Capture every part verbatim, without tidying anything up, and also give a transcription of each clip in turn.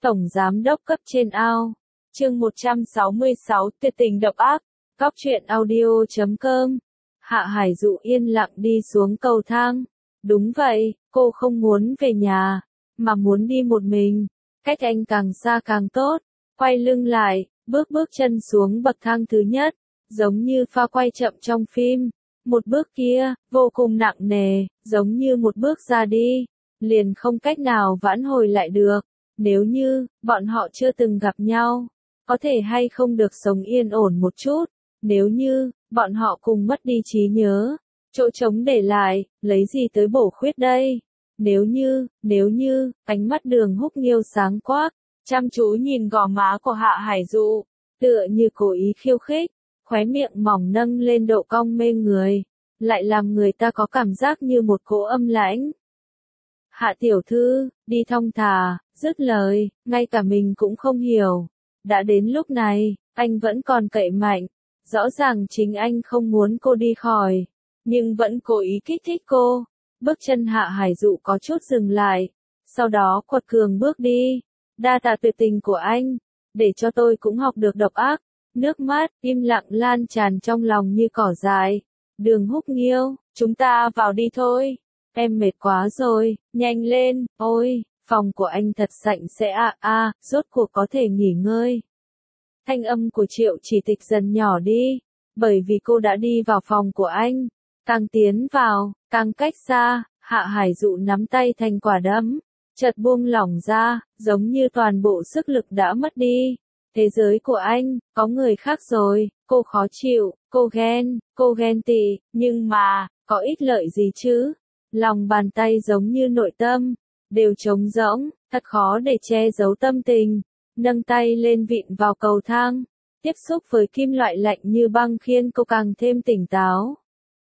Tổng Giám đốc cấp trên ao. Chương một trăm sáu mươi sáu Tuyệt tình độc ác. Cóc truyện audio chấm com. Hạ Hải Dụ yên lặng đi xuống cầu thang. Đúng vậy, cô không muốn về nhà, mà muốn đi một mình. Cách anh càng xa càng tốt. Quay lưng lại, bước bước chân xuống bậc thang thứ nhất, giống như pha quay chậm trong phim. Một bước kia, vô cùng nặng nề, giống như một bước ra đi, liền không cách nào vãn hồi lại được. Nếu như, bọn họ chưa từng gặp nhau, có thể hay không được sống yên ổn một chút. Nếu như, bọn họ cùng mất đi trí nhớ, chỗ trống để lại, lấy gì tới bổ khuyết đây? Nếu như, nếu như, ánh mắt Đường Húc Nghiêu sáng quắc, chăm chú nhìn gò má của Hạ Hải Dụ, tựa như cố ý khiêu khích, khóe miệng mỏng nâng lên độ cong mê người, lại làm người ta có cảm giác như một cỗ âm lãnh. Hạ tiểu thư, đi thong thả, dứt lời, ngay cả mình cũng không hiểu. Đã đến lúc này, anh vẫn còn cậy mạnh. Rõ ràng chính anh không muốn cô đi khỏi, nhưng vẫn cố ý kích thích cô. Bước chân Hạ Hải Dụ có chút dừng lại, sau đó quật cường bước đi. Đa tạ tuyệt tình của anh, để cho tôi cũng học được độc ác. Nước mắt, im lặng lan tràn trong lòng như cỏ dại. Đường Húc Nghiêu, chúng ta vào đi thôi. Em mệt quá rồi, nhanh lên, ôi, phòng của anh thật sạch sẽ à à, rốt cuộc có thể nghỉ ngơi. Thanh âm của Triệu Chỉ Tịch dần nhỏ đi, bởi vì cô đã đi vào phòng của anh. Càng tiến vào, càng cách xa, Hạ Hải Dụ nắm tay thành quả đấm, chợt buông lỏng ra, giống như toàn bộ sức lực đã mất đi. Thế giới của anh, có người khác rồi, cô khó chịu, cô ghen, cô ghen tị, nhưng mà, có ích lợi gì chứ? Lòng bàn tay giống như nội tâm, đều trống rỗng, thật khó để che giấu tâm tình. Nâng tay lên vịn vào cầu thang, tiếp xúc với kim loại lạnh như băng khiến cô càng thêm tỉnh táo.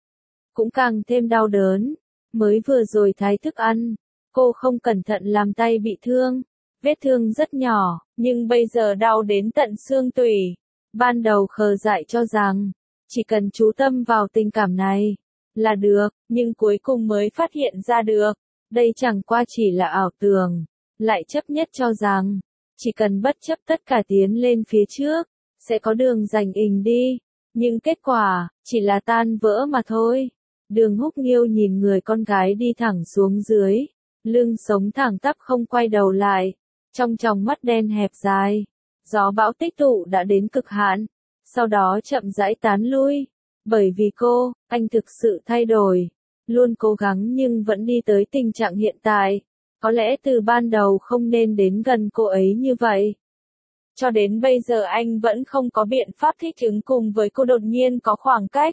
Cũng càng thêm đau đớn. Mới vừa rồi thái thức ăn, cô không cẩn thận làm tay bị thương. Vết thương rất nhỏ, nhưng bây giờ đau đến tận xương tủy. Ban đầu khờ dại cho rằng, chỉ cần chú tâm vào tình cảm này, là được, nhưng cuối cùng mới phát hiện ra được. Đây chẳng qua chỉ là ảo tưởng, lại chấp nhất cho rằng, chỉ cần bất chấp tất cả tiến lên phía trước, sẽ có đường rành ình đi. Nhưng kết quả, chỉ là tan vỡ mà thôi. Đường Húc Nghiêu nhìn người con gái đi thẳng xuống dưới, lưng sống thẳng tắp không quay đầu lại, trong tròng mắt đen hẹp dài. Gió bão tích tụ đã đến cực hạn, sau đó chậm rãi tán lui. Bởi vì cô, anh thực sự thay đổi, luôn cố gắng nhưng vẫn đi tới tình trạng hiện tại. Có lẽ từ ban đầu không nên đến gần cô ấy như vậy. Cho đến bây giờ anh vẫn không có biện pháp thích ứng cùng với cô đột nhiên có khoảng cách.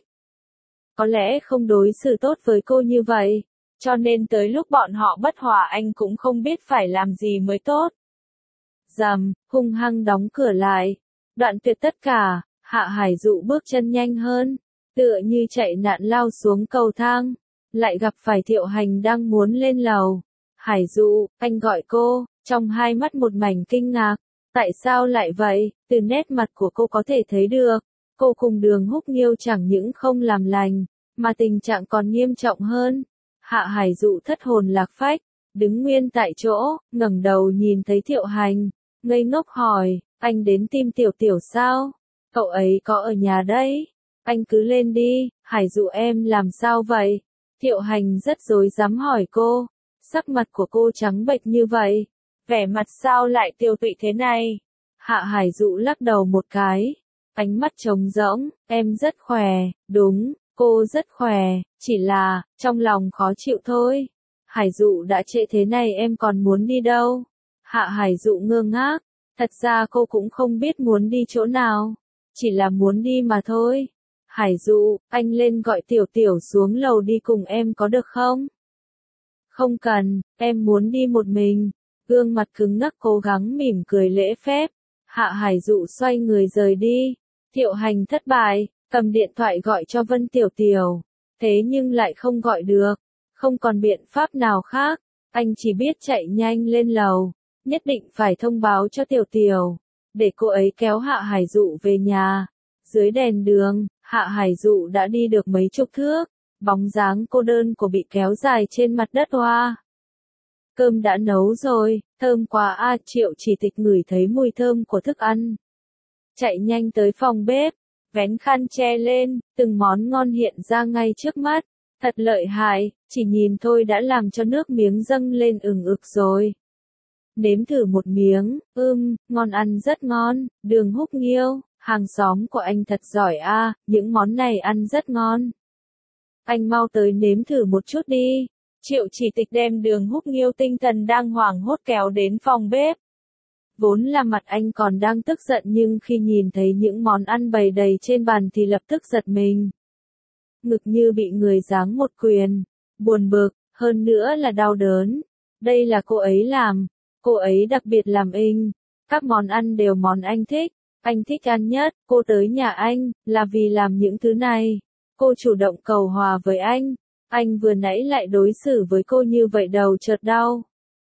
Có lẽ không đối xử tốt với cô như vậy, cho nên tới lúc bọn họ bất hòa anh cũng không biết phải làm gì mới tốt. Rầm, hung hăng đóng cửa lại. Đoạn tuyệt tất cả, Hạ Hải Dụ bước chân nhanh hơn, tựa như chạy nạn lao xuống cầu thang, lại gặp phải Thiệu Hành đang muốn lên lầu. Hải Dụ, anh gọi cô, trong hai mắt một mảnh kinh ngạc. Tại sao lại vậy? Từ nét mặt của cô có thể thấy được, cô cùng Đường Húc Nghiêu chẳng những không làm lành, mà tình trạng còn nghiêm trọng hơn. Hạ Hải Dụ thất hồn lạc phách, đứng nguyên tại chỗ, ngẩng đầu nhìn thấy Thiệu Hành, ngây ngốc hỏi, anh đến tìm Tiểu Tiểu sao? Cậu ấy có ở nhà đấy. Anh cứ lên đi, Hải Dụ em làm sao vậy? Thiệu Hành rất rối rắm hỏi cô. Sắc mặt của cô trắng bệch như vậy, vẻ mặt sao lại tiêu tụy thế này? Hạ Hải Dụ lắc đầu một cái, ánh mắt trống rỗng, em rất khỏe, đúng, cô rất khỏe, chỉ là, trong lòng khó chịu thôi. Hải Dụ đã trễ thế này em còn muốn đi đâu? Hạ Hải Dụ ngơ ngác, thật ra cô cũng không biết muốn đi chỗ nào, chỉ là muốn đi mà thôi. Hải Dụ, anh lên gọi Tiểu Tiểu xuống lầu đi cùng em có được không? Không cần, em muốn đi một mình. Gương mặt cứng ngắc cố gắng mỉm cười lễ phép. Hạ Hải Dụ xoay người rời đi. Thiệu Hành thất bại, cầm điện thoại gọi cho Vân Tiểu Tiểu. Thế nhưng lại không gọi được. Không còn biện pháp nào khác. Anh chỉ biết chạy nhanh lên lầu. Nhất định phải thông báo cho Tiểu Tiểu, để cô ấy kéo Hạ Hải Dụ về nhà. Dưới đèn đường, Hạ Hải Dụ đã đi được mấy chục thước. Bóng dáng cô đơn của bị kéo dài trên mặt đất hoa. cơm đã nấu rồi, thơm quá a. Triệu Chỉ Tịch ngửi thấy mùi thơm của thức ăn. Chạy nhanh tới phòng bếp, vén khăn che lên, từng món ngon hiện ra ngay trước mắt. Thật lợi hại, chỉ nhìn thôi đã làm cho nước miếng dâng lên ừng ực rồi. Nếm thử một miếng, ưm, ngon ăn rất ngon, Đường Húc Nghiêu, hàng xóm của anh thật giỏi a, những món này ăn rất ngon. Anh mau tới nếm thử một chút đi. Triệu Chỉ Tịch đem Đường Húc Nghiêu tinh thần đang hoảng hốt kéo đến phòng bếp. Vốn là mặt anh còn đang tức giận nhưng khi nhìn thấy những món ăn bày đầy trên bàn thì lập tức giật mình. Ngực như bị người giáng một quyền, buồn bực, hơn nữa là đau đớn. Đây là cô ấy làm, cô ấy đặc biệt làm inh. Các món ăn đều món anh thích, anh thích ăn nhất. Cô tới nhà anh, là vì làm những thứ này. Cô chủ động cầu hòa với anh. Anh vừa nãy lại đối xử với cô như vậy đầu chợt đau.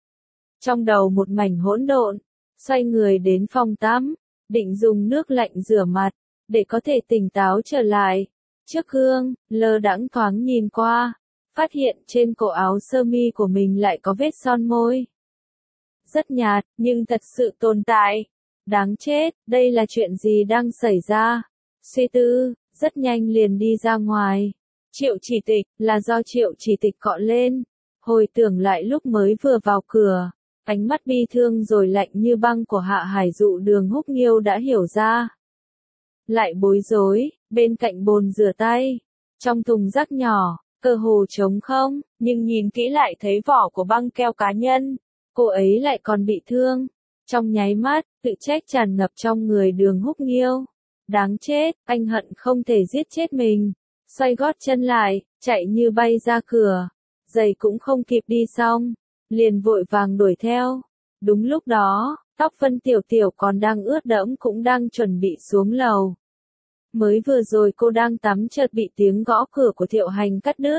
Trong đầu một mảnh hỗn độn, xoay người đến phòng tắm, định dùng nước lạnh rửa mặt, để có thể tỉnh táo trở lại. Trước gương, lơ đãng thoáng nhìn qua, phát hiện trên cổ áo sơ mi của mình lại có vết son môi. Rất nhạt, nhưng thật sự tồn tại. Đáng chết, đây là chuyện gì đang xảy ra? Suy tư, rất nhanh liền đi ra ngoài. Triệu Chỉ Tịch, là do Triệu Chỉ Tịch cọ lên. Hồi tưởng lại lúc mới vừa vào cửa, ánh mắt bi thương rồi lạnh như băng của Hạ Hải Dụ Đường Húc Nghiêu đã hiểu ra. Lại bối rối, bên cạnh bồn rửa tay, trong thùng rác nhỏ, cơ hồ trống không, nhưng nhìn kỹ lại thấy vỏ của băng keo cá nhân, cô ấy lại còn bị thương. Trong nháy mắt, tự trách tràn ngập trong người Đường Húc Nghiêu. Đáng chết, anh hận không thể giết chết mình. Xoay gót chân lại, chạy như bay ra cửa. Giày cũng không kịp đi xong, liền vội vàng đuổi theo. Đúng lúc đó, tóc Vân Tiểu Tiểu còn đang ướt đẫm cũng đang chuẩn bị xuống lầu. Mới vừa rồi cô đang tắm chợt bị tiếng gõ cửa của Thiệu Hành cắt đứt.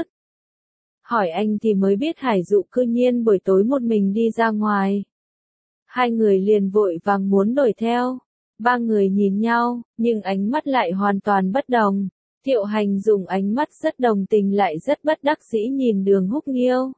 Hỏi anh thì mới biết Hải Dụ cư nhiên buổi tối một mình đi ra ngoài. Hai người liền vội vàng muốn đuổi theo. Ba người nhìn nhau, nhưng ánh mắt lại hoàn toàn bất đồng. Thiệu Hành dùng ánh mắt rất đồng tình lại rất bất đắc dĩ nhìn Đường Húc Nghiêu.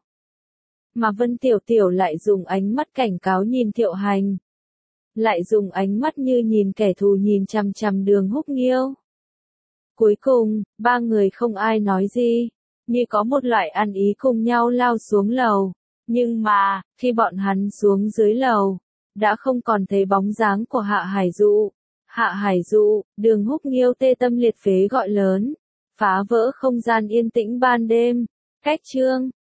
Mà Vân Tiểu Tiểu lại dùng ánh mắt cảnh cáo nhìn Thiệu Hành. Lại dùng ánh mắt như nhìn kẻ thù nhìn chằm chằm Đường Húc Nghiêu. Cuối cùng, ba người không ai nói gì, như có một loại ăn ý cùng nhau lao xuống lầu. Nhưng mà, khi bọn hắn xuống dưới lầu, đã không còn thấy bóng dáng của Hạ Hải Dụ. Hạ Hải Dụ, Đường Húc Nghiêu tê tâm liệt phế gọi lớn, phá vỡ không gian yên tĩnh ban đêm. Cách chương